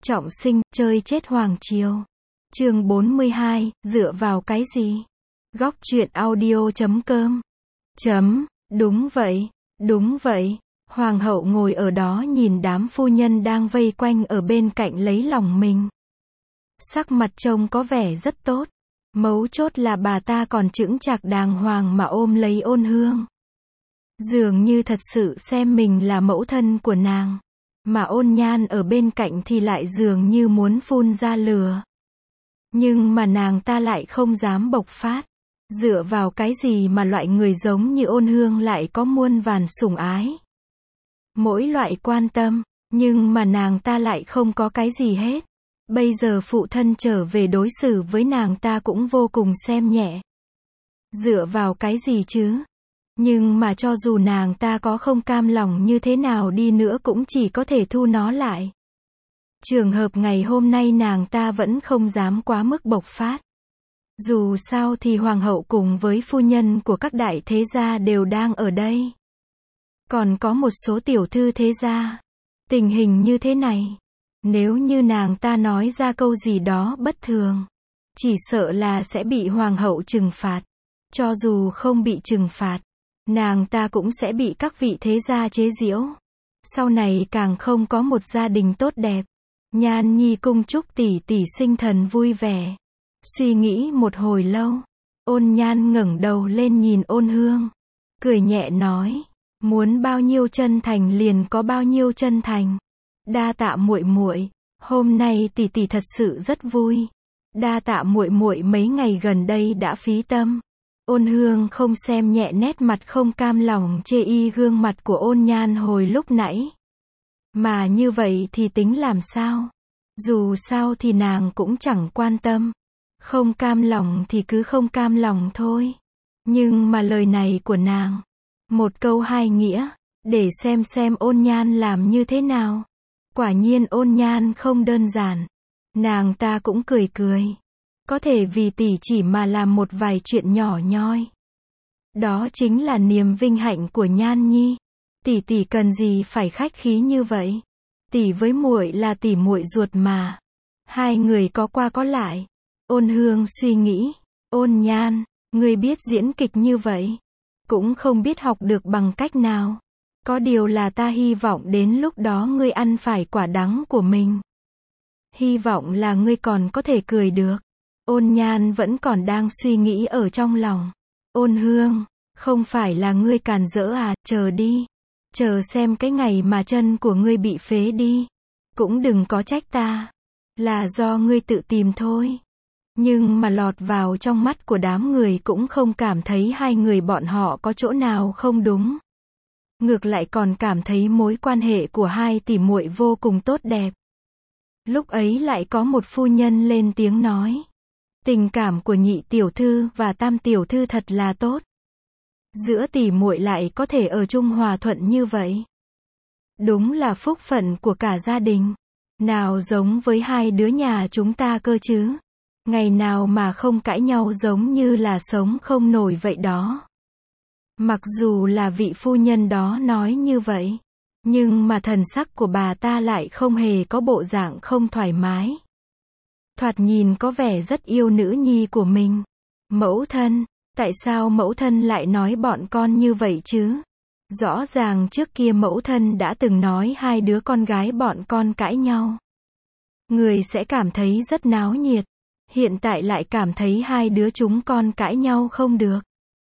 Trọng sinh, chơi chết hoàng triều. Chương 42, dựa vào cái gì? Góc truyện audio.com. Đúng vậy, đúng vậy. Hoàng hậu ngồi ở đó nhìn đám phu nhân đang vây quanh ở bên cạnh lấy lòng mình. Sắc mặt trông có vẻ rất tốt. Mấu chốt là bà ta còn chững chạc đàng hoàng mà ôm lấy Ôn Hương. Dường như thật sự xem mình là mẫu thân của nàng. Mà Ôn Nhan ở bên cạnh thì lại dường như muốn phun ra lửa. Nhưng mà nàng ta lại không dám bộc phát. Dựa vào cái gì mà loại người giống như Ôn Hương lại có muôn vàn sủng ái. Mỗi loại quan tâm, nhưng mà nàng ta lại không có cái gì hết. Bây giờ phụ thân trở về đối xử với nàng ta cũng vô cùng xem nhẹ. Dựa vào cái gì chứ? Nhưng mà cho dù nàng ta có không cam lòng như thế nào đi nữa cũng chỉ có thể thu nó lại. Trường hợp ngày hôm nay nàng ta vẫn không dám quá mức bộc phát. Dù sao thì hoàng hậu cùng với phu nhân của các đại thế gia đều đang ở đây. Còn có một số tiểu thư thế gia. Tình hình như thế này, nếu như nàng ta nói ra câu gì đó bất thường, chỉ sợ là sẽ bị hoàng hậu trừng phạt. Cho dù không bị trừng phạt, nàng ta cũng sẽ bị các vị thế gia chế giễu. Sau này càng không có một gia đình tốt đẹp. Nhan Nhi cung chúc tỷ tỷ sinh thần vui vẻ. Suy nghĩ một hồi lâu, Ôn Nhan ngẩng đầu lên nhìn Ôn Hương, cười nhẹ nói, muốn bao nhiêu chân thành liền có bao nhiêu chân thành. Đa tạ muội muội, hôm nay tỷ tỷ thật sự rất vui. Đa tạ muội muội mấy ngày gần đây đã phí tâm. Ôn Hương không xem nhẹ nét mặt không cam lòng chê y gương mặt của Ôn Nhan hồi lúc nãy. Mà như vậy thì tính làm sao? Dù sao thì nàng cũng chẳng quan tâm. Không cam lòng thì cứ không cam lòng thôi. Nhưng mà lời này của nàng, một câu hai nghĩa, để xem Ôn Nhan làm như thế nào. Quả nhiên Ôn Nhan không đơn giản. Nàng ta cũng cười cười. Có thể vì tỷ chỉ mà làm một vài chuyện nhỏ nhoi. Đó chính là niềm vinh hạnh của Nhan Nhi. Tỷ cần gì phải khách khí như vậy? Tỷ với muội là tỷ muội ruột mà. Hai người có qua có lại. Ôn Hương suy nghĩ, Ôn Nhan, ngươi biết diễn kịch như vậy, cũng không biết học được bằng cách nào. Có điều là ta hy vọng đến lúc đó ngươi ăn phải quả đắng của mình. Hy vọng là ngươi còn có thể cười được. Ôn Nhan vẫn còn đang suy nghĩ ở trong lòng. Ôn Hương, không phải là ngươi càn rỡ à, chờ đi. Chờ xem cái ngày mà chân của ngươi bị phế đi. Cũng đừng có trách ta. Là do ngươi tự tìm thôi. Nhưng mà lọt vào trong mắt của đám người cũng không cảm thấy hai người bọn họ có chỗ nào không đúng. Ngược lại còn cảm thấy mối quan hệ của hai tỷ muội vô cùng tốt đẹp. Lúc ấy lại có một phu nhân lên tiếng nói. Tình cảm của nhị tiểu thư và tam tiểu thư thật là tốt. Giữa tỷ muội lại có thể ở chung hòa thuận như vậy. Đúng là phúc phận của cả gia đình. Nào giống với hai đứa nhà chúng ta cơ chứ. Ngày nào mà không cãi nhau giống như là sống không nổi vậy đó. Mặc dù là vị phu nhân đó nói như vậy, nhưng mà thần sắc của bà ta lại không hề có bộ dạng không thoải mái. Thoạt nhìn có vẻ rất yêu nữ nhi của mình. Mẫu thân, tại sao mẫu thân lại nói bọn con như vậy chứ? Rõ ràng trước kia mẫu thân đã từng nói hai đứa con gái bọn con cãi nhau. Người sẽ cảm thấy rất náo nhiệt. Hiện tại lại cảm thấy hai đứa chúng con cãi nhau không được.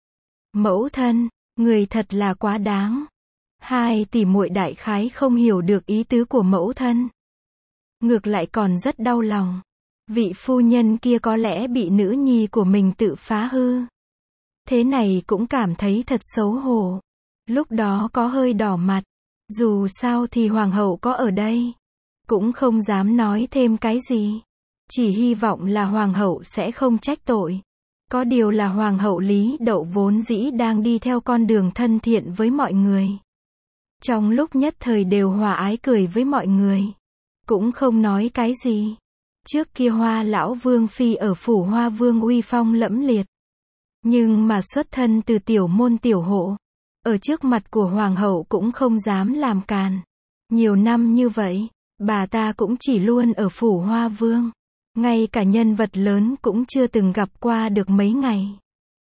Mẫu thân, người thật là quá đáng. Hai tỷ muội đại khái không hiểu được ý tứ của mẫu thân. Ngược lại còn rất đau lòng. Vị phu nhân kia có lẽ bị nữ nhi của mình tự phá hư. Thế này cũng cảm thấy thật xấu hổ. Lúc đó có hơi đỏ mặt. Dù sao thì hoàng hậu có ở đây. Cũng không dám nói thêm cái gì. Chỉ hy vọng là hoàng hậu sẽ không trách tội. Có điều là hoàng hậu Lý Đậu vốn dĩ đang đi theo con đường thân thiện với mọi người. Trong lúc nhất thời đều hòa ái cười với mọi người. Cũng không nói cái gì. Trước kia Hoa lão vương phi ở phủ Hoa vương uy phong lẫm liệt. Nhưng mà xuất thân từ tiểu môn tiểu hộ. Ở trước mặt của hoàng hậu cũng không dám làm càn. Nhiều năm như vậy, Bà ta cũng chỉ luôn ở phủ Hoa Vương. Ngay cả nhân vật lớn cũng chưa từng gặp qua được mấy ngày.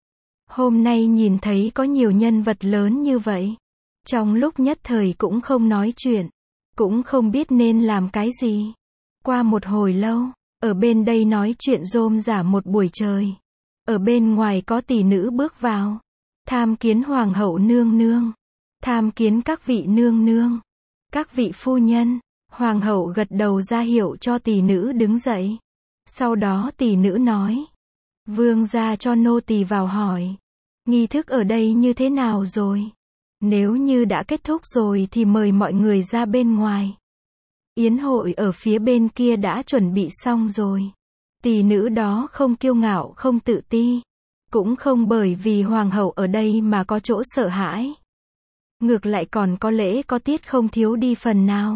Hôm nay nhìn thấy có nhiều nhân vật lớn như vậy. Trong lúc nhất thời cũng không nói chuyện. Cũng không biết nên làm cái gì. Qua một hồi lâu, ở bên đây nói chuyện rôm rả một buổi trời. Ở bên ngoài có tỷ nữ bước vào. Tham kiến hoàng hậu nương nương. Tham kiến các vị nương nương. Các vị phu nhân. Hoàng hậu gật đầu ra hiệu cho tỷ nữ đứng dậy. Sau đó tỷ nữ nói. Vương gia cho nô tỳ vào hỏi. Nghi thức ở đây như thế nào rồi? Nếu như đã kết thúc rồi thì mời mọi người ra bên ngoài. Yến hội ở phía bên kia đã chuẩn bị xong rồi. Tỷ nữ đó không kiêu ngạo không tự ti. Cũng không bởi vì hoàng hậu ở đây mà có chỗ sợ hãi. Ngược lại còn có lễ có tiết không thiếu đi phần nào.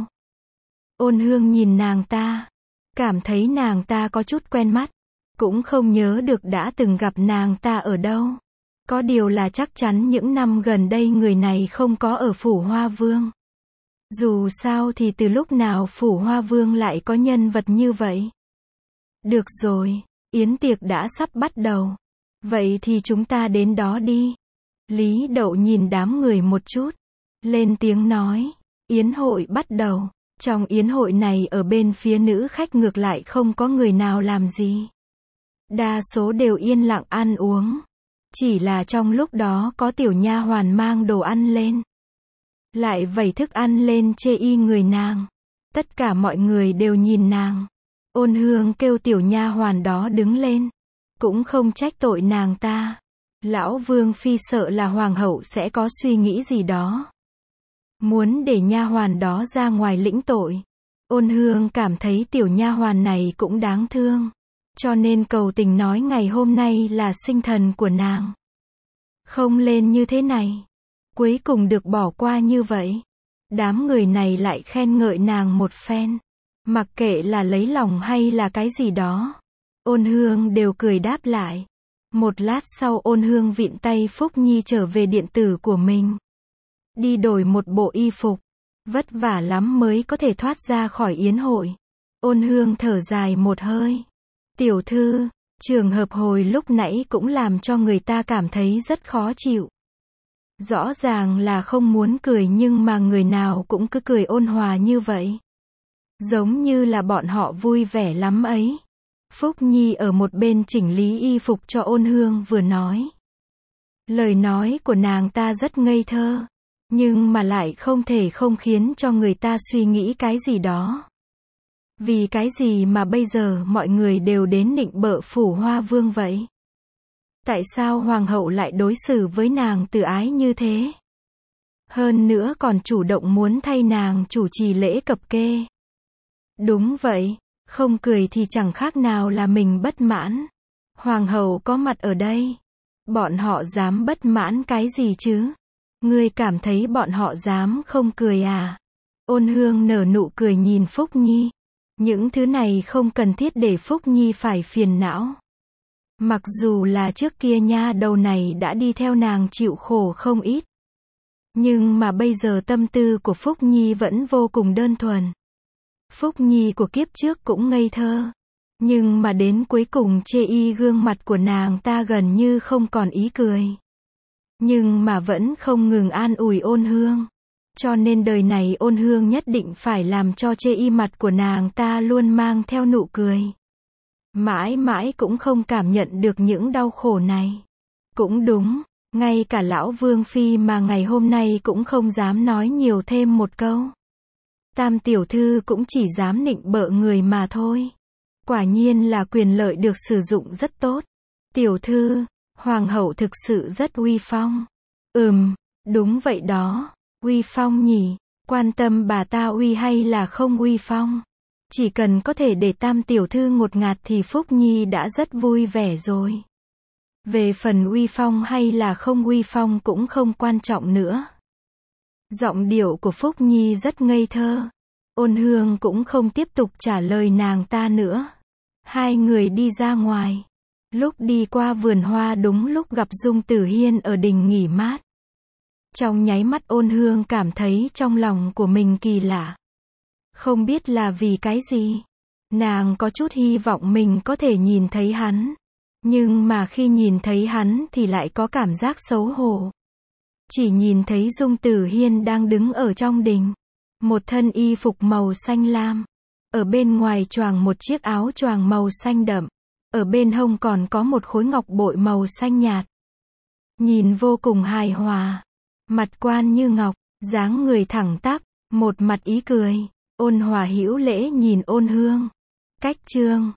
Ôn Hương nhìn nàng ta. Cảm thấy nàng ta có chút quen mắt. Cũng không nhớ được đã từng gặp nàng ta ở đâu. Có điều là chắc chắn những năm gần đây người này không có ở phủ Hoa Vương. Dù sao thì từ lúc nào phủ Hoa Vương lại có nhân vật như vậy. Được rồi, yến tiệc đã sắp bắt đầu. Vậy thì chúng ta đến đó đi. Lý Đậu nhìn đám người một chút. Lên tiếng nói. Yến hội bắt đầu. Trong yến hội này ở bên phía nữ khách ngược lại không có người nào làm gì. Đa số đều yên lặng ăn uống. Chỉ là trong lúc đó có tiểu nha hoàn mang đồ ăn lên. Lại vẩy thức ăn lên chê y người nàng. Tất cả mọi người đều nhìn nàng. Ôn Hương kêu tiểu nha hoàn đó đứng lên. Cũng không trách tội nàng ta. Lão Vương phi sợ là hoàng hậu sẽ có suy nghĩ gì đó. Muốn để nha hoàn đó ra ngoài lĩnh tội. Ôn Hương cảm thấy tiểu nha hoàn này cũng đáng thương. Cho nên cầu tình nói ngày hôm nay là sinh thần của nàng. Không lên như thế này. Cuối cùng được bỏ qua như vậy. Đám người này lại khen ngợi nàng một phen. Mặc kệ là lấy lòng hay là cái gì đó. Ôn Hương đều cười đáp lại. Một lát sau Ôn Hương vịn tay Phúc Nhi trở về điện tử của mình. Đi đổi một bộ y phục. Vất vả lắm mới có thể thoát ra khỏi yến hội. Ôn Hương thở dài một hơi. Tiểu thư, trường hợp hồi lúc nãy cũng làm cho người ta cảm thấy rất khó chịu. Rõ ràng là không muốn cười nhưng mà người nào cũng cứ cười ôn hòa như vậy. Giống như là bọn họ vui vẻ lắm ấy. Phúc Nhi ở một bên chỉnh lý y phục cho Ôn Hương vừa nói. Lời nói của nàng ta rất ngây thơ. Nhưng mà lại không thể không khiến cho người ta suy nghĩ cái gì đó. Vì cái gì mà bây giờ mọi người đều đến nịnh bợ phủ Hoa Vương vậy? Tại sao hoàng hậu lại đối xử với nàng từ ái như thế? Hơn nữa còn chủ động muốn thay nàng chủ trì lễ cập kê. Đúng vậy, không cười thì chẳng khác nào là mình bất mãn. Hoàng hậu có mặt ở đây. Bọn họ dám bất mãn cái gì chứ? Ngươi cảm thấy bọn họ dám không cười à? Ôn Hương nở nụ cười nhìn Phúc Nhi. Những thứ này không cần thiết để Phúc Nhi phải phiền não. Mặc dù là trước kia nha đầu này đã đi theo nàng chịu khổ không ít. Nhưng mà bây giờ tâm tư của Phúc Nhi vẫn vô cùng đơn thuần. Phúc Nhi của kiếp trước cũng ngây thơ. Nhưng mà đến cuối cùng chê y gương mặt của nàng ta gần như không còn ý cười. Nhưng mà vẫn không ngừng an ủi Ôn Hương. Cho nên đời này Ôn Hương nhất định phải làm cho chê y mặt của nàng ta luôn mang theo nụ cười. Mãi mãi cũng không cảm nhận được những đau khổ này. Cũng đúng, ngay cả lão Vương phi mà ngày hôm nay cũng không dám nói nhiều thêm một câu. Tam tiểu thư cũng chỉ dám nịnh bợ người mà thôi. Quả nhiên là quyền lợi được sử dụng rất tốt. Tiểu thư, hoàng hậu thực sự rất uy phong. Đúng vậy đó. Uy phong nhỉ, quan tâm bà ta uy hay là không uy phong. Chỉ cần có thể để tam tiểu thư ngột ngạt thì Phúc Nhi đã rất vui vẻ rồi. Về phần uy phong hay là không uy phong cũng không quan trọng nữa. Giọng điệu của Phúc Nhi rất ngây thơ. Ôn Hương cũng không tiếp tục trả lời nàng ta nữa. Hai người đi ra ngoài. Lúc đi qua vườn hoa đúng lúc gặp Dung Tử Hiên ở đình nghỉ mát. Trong nháy mắt Ôn Hương cảm thấy trong lòng của mình kỳ lạ. Không biết là vì cái gì. Nàng có chút hy vọng mình có thể nhìn thấy hắn. Nhưng mà khi nhìn thấy hắn thì lại có cảm giác xấu hổ. Chỉ nhìn thấy Dung Tử Hiên đang đứng ở trong đình. Một thân y phục màu xanh lam. Ở bên ngoài choàng một chiếc áo choàng màu xanh đậm. Ở bên hông còn có một khối ngọc bội màu xanh nhạt. Nhìn vô cùng hài hòa. Mặt quan như ngọc, dáng người thẳng tắp, một mặt ý cười, ôn hòa hữu lễ nhìn Ôn Hương. Cách chương